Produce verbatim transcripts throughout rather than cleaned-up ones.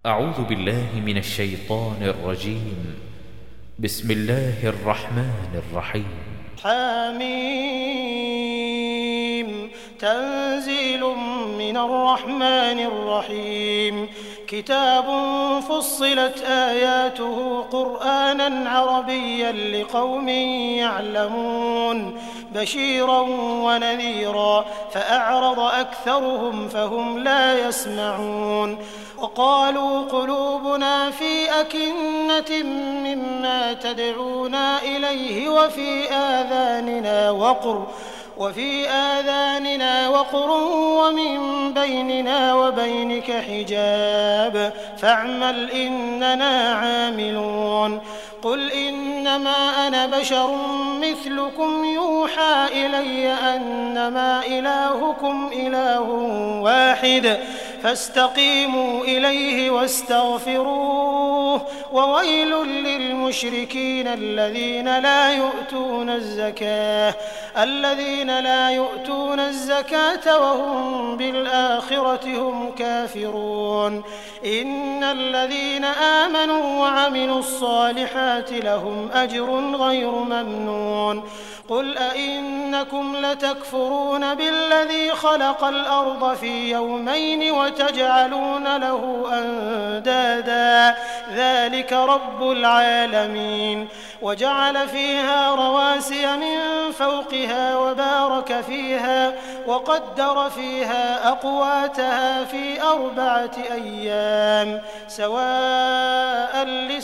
أعوذ بالله من الشيطان الرجيم. بسم الله الرحمن الرحيم. حميم. تنزيل من الرحمن الرحيم. كتاب فصلت آياته قرآنا عربيا لقوم يعلمون بشيرا ونذيرا فأعرض أكثرهم فهم لا يسمعون. وقالوا قلوبنا في أكنة مما تدعونا إليه وفي آذاننا وقر وفي آذاننا وقر ومن بيننا وبينك حجاب فاعمل إننا عاملون. قل إنما أنا بشر مثلكم يوحى إلي أنما إلهكم إله واحد فاستقيموا إليه واستغفروه وويل للمشركين الذين لا يؤتون الزكاة الذين لا يؤتون الزكاة وهم بالآخرة هم كافرون. إن الذين آمنوا وعملوا الصالحات لهم أجر غير ممنون. قل أئنكم لتكفرون بالذي خلق الأرض في يومين وتجعلون له أندادا ذلك رب العالمين. وجعل فيها رواسي من فوقها وبارك فيها وقدر فيها أقواتها في أربعة أيام سواء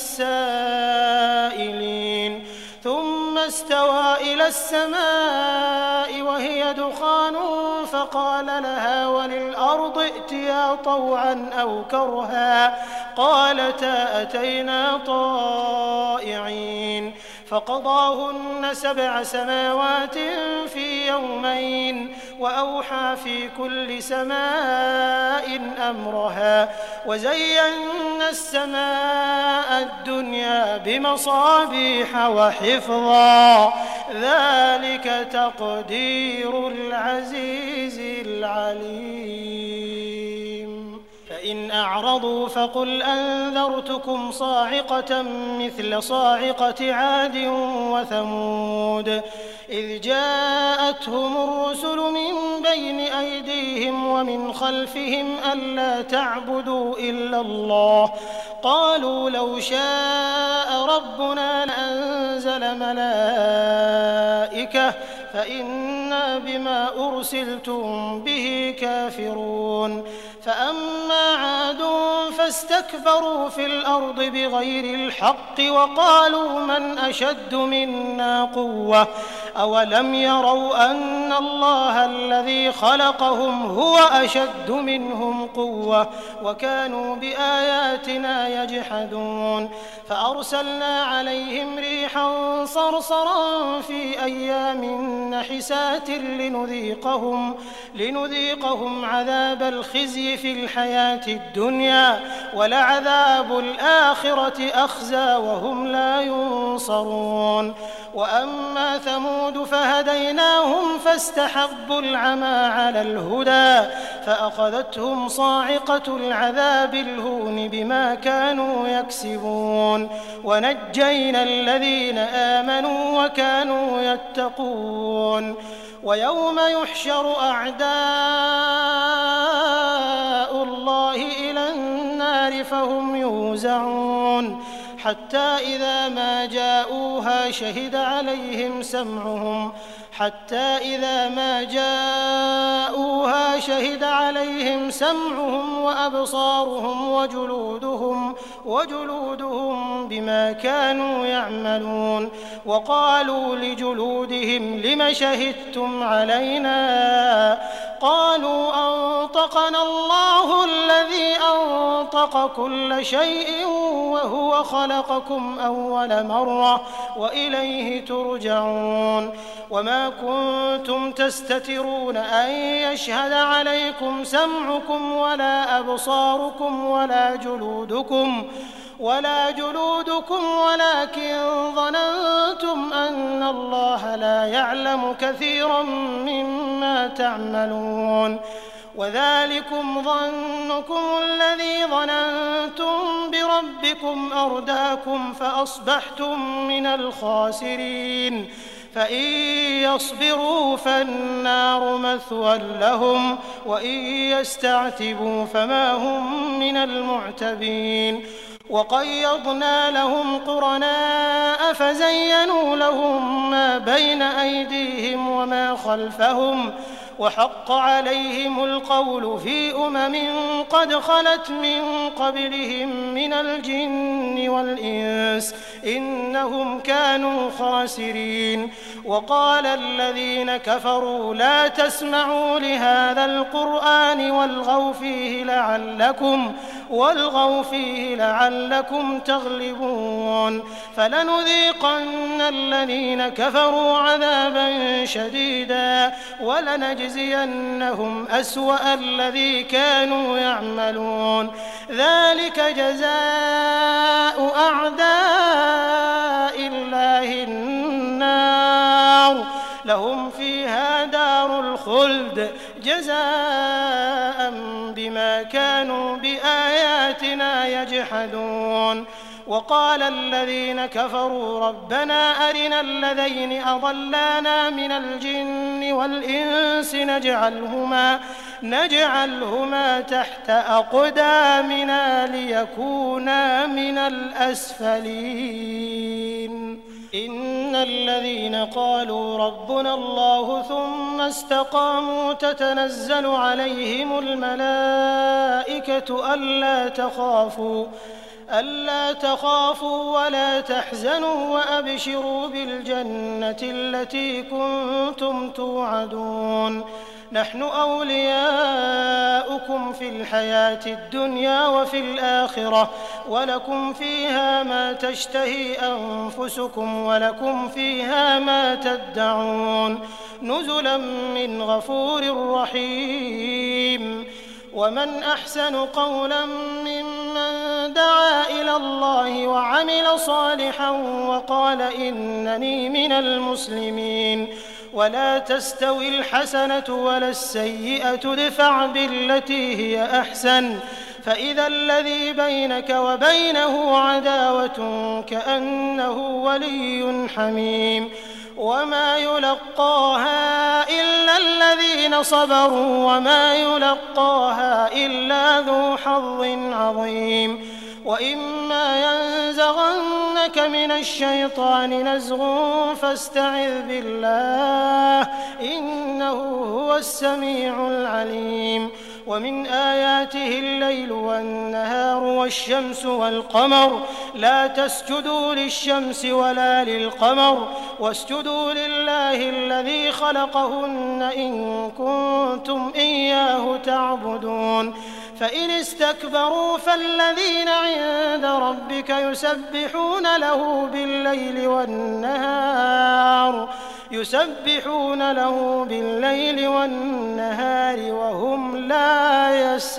للسائلين. ثم استوى إلى السماء وهي دخان فقال لها وللأرض ائتيا طوعا أو كرها قالتا أتينا طائعين. فقضاهن سبع سماوات في يومين وأوحى في كل سماء أمرها وزينا السماء الدنيا بمصابيح وحفظا ذلك تقدير العزيز العليم. فإن أعرضوا فقل أنذرتكم صاعقة مثل صاعقة عاد وثمود إذ جاءتهم الرسل من بين أيديهم ومن خلفهم ألا تعبدوا إلا الله قالوا لو شاء ربنا لأنزل ملائكة فإنا بما أرسلتم به كافرون. فأما عاد فاستكبروا في الأرض بغير الحق وقالوا من أشد منا قوة أولم يروا أن الله الذي خلقهم هو أشد منهم قوة وكانوا بآياتنا يجحدون. فأرسلنا عليهم ريحا صرصرا في أيام نحسات لنذيقهم, لنذيقهم عذاب الخزي في الحياة الدنيا ولعذاب الآخرة أخزى وهم لا ينصرون. وأما ثمود فهديناهم فاستحبوا العمى على الهدى فأخذتهم صاعقة العذاب الهون بما كانوا يكسبون. ونجينا الذين آمنوا وكانوا يتقون. ويوم يحشر أعداء الله إلى النار فهم يوزعون حتى إذا ما جاءوها شهد عليهم سمعهم حتى إذا ما جاءوها شهد عليهم سمعهم وأبصارهم وجلودهم وجلودهم بما كانوا يعملون. وقالوا لجلودهم لم شهدتم علينا قالوا أنطقنا الله الذي أنطق كل شيء وهو خلقكم أول مرة وإليه ترجعون. وما كنتم تستترون أن يشهد عليكم سمعكم ولا أبصاركم ولا جلودكم ولا جلودكم ولكن ظننتم أن الله لا يعلم كثيرا مما تعملون. وذلكم ظنكم الذي ظننتم بربكم أرداكم فأصبحتم من الخاسرين فإن يصبروا فالنار مثوى لهم وإن يستعتبوا فما هم من المعتبين وقيضنا لهم قرناء فزينوا لهم ما بين أيديهم وما خلفهم وحق عليهم القول في أمم قد خلت من قبلهم من الجن والإنس إنهم كانوا خاسرين وقال الذين كفروا لا تسمعوا لهذا القرآن والغوا فيه لعلكم والغوا فيه لعلكم تغلبون فلنذيقن الذين كفروا عذابا شديدا ولنجزينهم أسوأ الذي كانوا يعملون ذلك جزاء أعداء الله النار لهم فيها دار الخلد جزاء بما كانوا بآياتنا يجحدون وقال الذين كفروا ربنا أرنا الذين أضلانا من الجن والإنس نجعلهما, نجعلهما تحت أقدامنا ليكونا من الأسفلين إن الذين قالوا ربنا الله ثم استقاموا تتنزل عليهم الملائكة ألا تخافوا ألا تخافوا ولا تحزنوا وأبشروا بالجنة التي كنتم توعدون نحن أولياؤكم في الحياة الدنيا وفي الآخرة ولكم فيها ما تشتهي أنفسكم ولكم فيها ما تدعون نزلا من غفور رحيم ومن أحسن قولا ممن دعا إلى الله وعمل صالحا وقال إنني من المسلمين ولا تستوي الحسنة ولا السيئة ادفع بالتي هي أحسن فإذا الذي بينك وبينه عداوة كأنه ولي حميم وما يلقاها إلا الذين صبروا وما يلقاها إلا ذو حظ عظيم وإما ينزغنك من الشيطان نزغ فاستعذ بالله إنه هو السميع العليم ومن آياته الليل والنهار والشمس والقمر لا تسجدوا للشمس ولا للقمر واسجدوا لله الذي خلقهن إن كنتم إياه تعبدون فإن استكبروا فالذين عند ربك يسبحون له بالليل والنهار يسبحون له بالليل والنهار وهم لا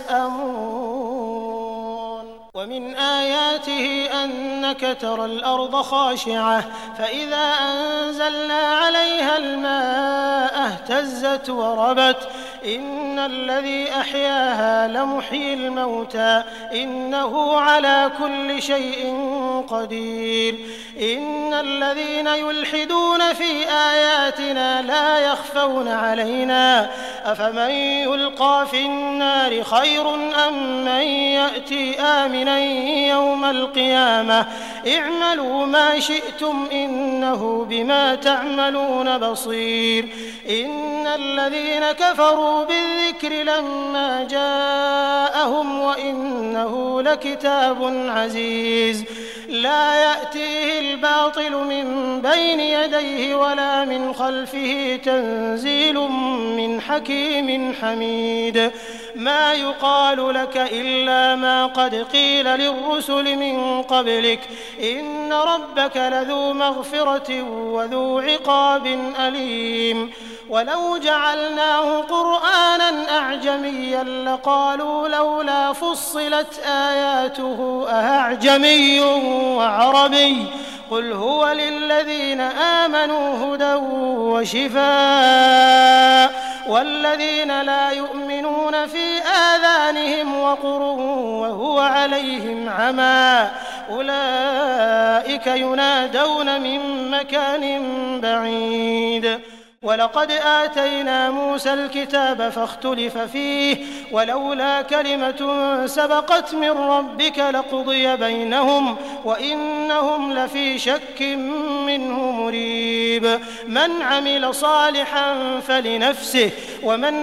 يسأمون ومن آياته أنك ترى الأرض خاشعة فإذا أنزلنا عليها الماء اهتزت وربت إن الذي أحياها لمحيي الموتى إنه على كل شيء قدير إن الذين يلحدون في آياتنا لا يخفون علينا أفمن يلقى في النار خير أم من يأتي آمنا يوم القيامة اعملوا ما شئتم إنه بما تعملون بصير إن الذين كفروا بالذكر لما جاءهم وإنه لكتاب عزيز لا يأتيه الباطل من بين يديه ولا من خلفه تنزيل من حكيم حميد ما يقال لك إلا ما قد قيل للرسل من قبلك إن ربك لذو مغفرة وذو عقاب أليم ولو جعلناه قرآنا أعجميا لقالوا لولا فصلت آياته أأعجمي وعربي قل هو للذين آمنوا هدى وشفاء والذين لا يؤمنون في آذانهم وقر وهو عليهم عمى أولئك ينادون من مكان بعيد ولقد آتينا موسى الكتاب فاختلف فيه ولولا كلمة سبقت من ربك لقضي بينهم وإنهم لفي شك منه مريب من عمل صالحا فلنفسه ومن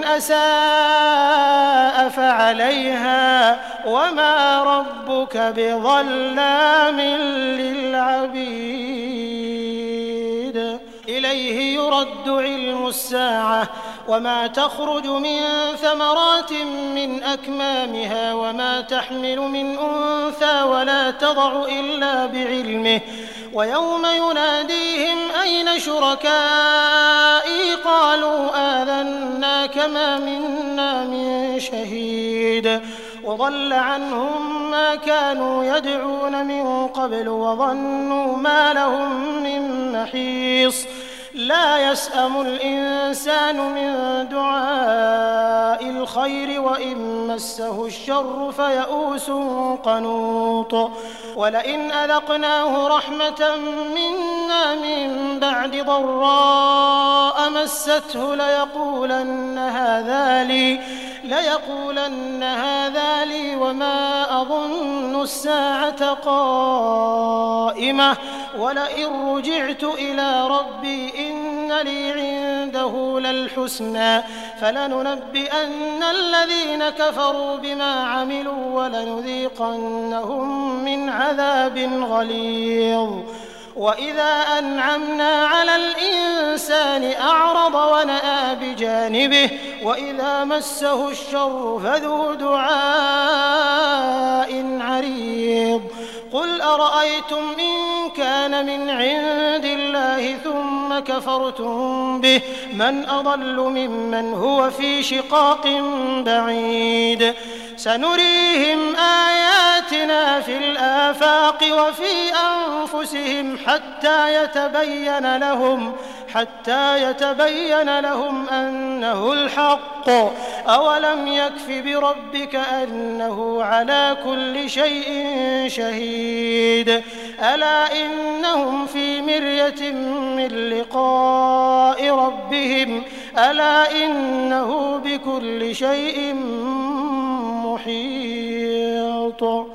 أساء فعليها وما ربك بظلام للعبيد إليه يرد علم الساعة وما تخرج من ثمرات من أكمامها وما تحمل من أنثى ولا تضع إلا بعلمه ويوم يناديهم أين شركائي قالوا آذناك ما منا من شهيد وضل عنهم ما كانوا يدعون من قبل وظنوا ما لهم من محيص لا يسأم الإنسان من دعاء الخير وإن مسه الشر فيئوس قنوط ولئن أذقناه رحمة منا من بعد ضراء مسته ليقولن هذا لي ليقولن هذا لي وما أظن الساعة قائمة ولئن رجعت إلى ربي إن لي عنده للحسنى فلننبئن الذين كفروا بما عملوا ولنذيقنهم من عذاب غليظ وإذا أنعمنا على الإنسان أعرض ونأى بجانبه وإذا مسه الشر فذو دعاء عريض قل أرأيتم إن كان من عند الله ثم كفرتم به من أضل ممن هو في شقاق بعيد سنريهم آياتنا في الآفاق وفي أنفسهم حتى يتبين لهم حتى يتبين لهم أنه الحق أولم يكف بربك أنه على كل شيء شهيد ألا إنهم في مرية من لقاء ربهم ألا إنه بكل شيء محيط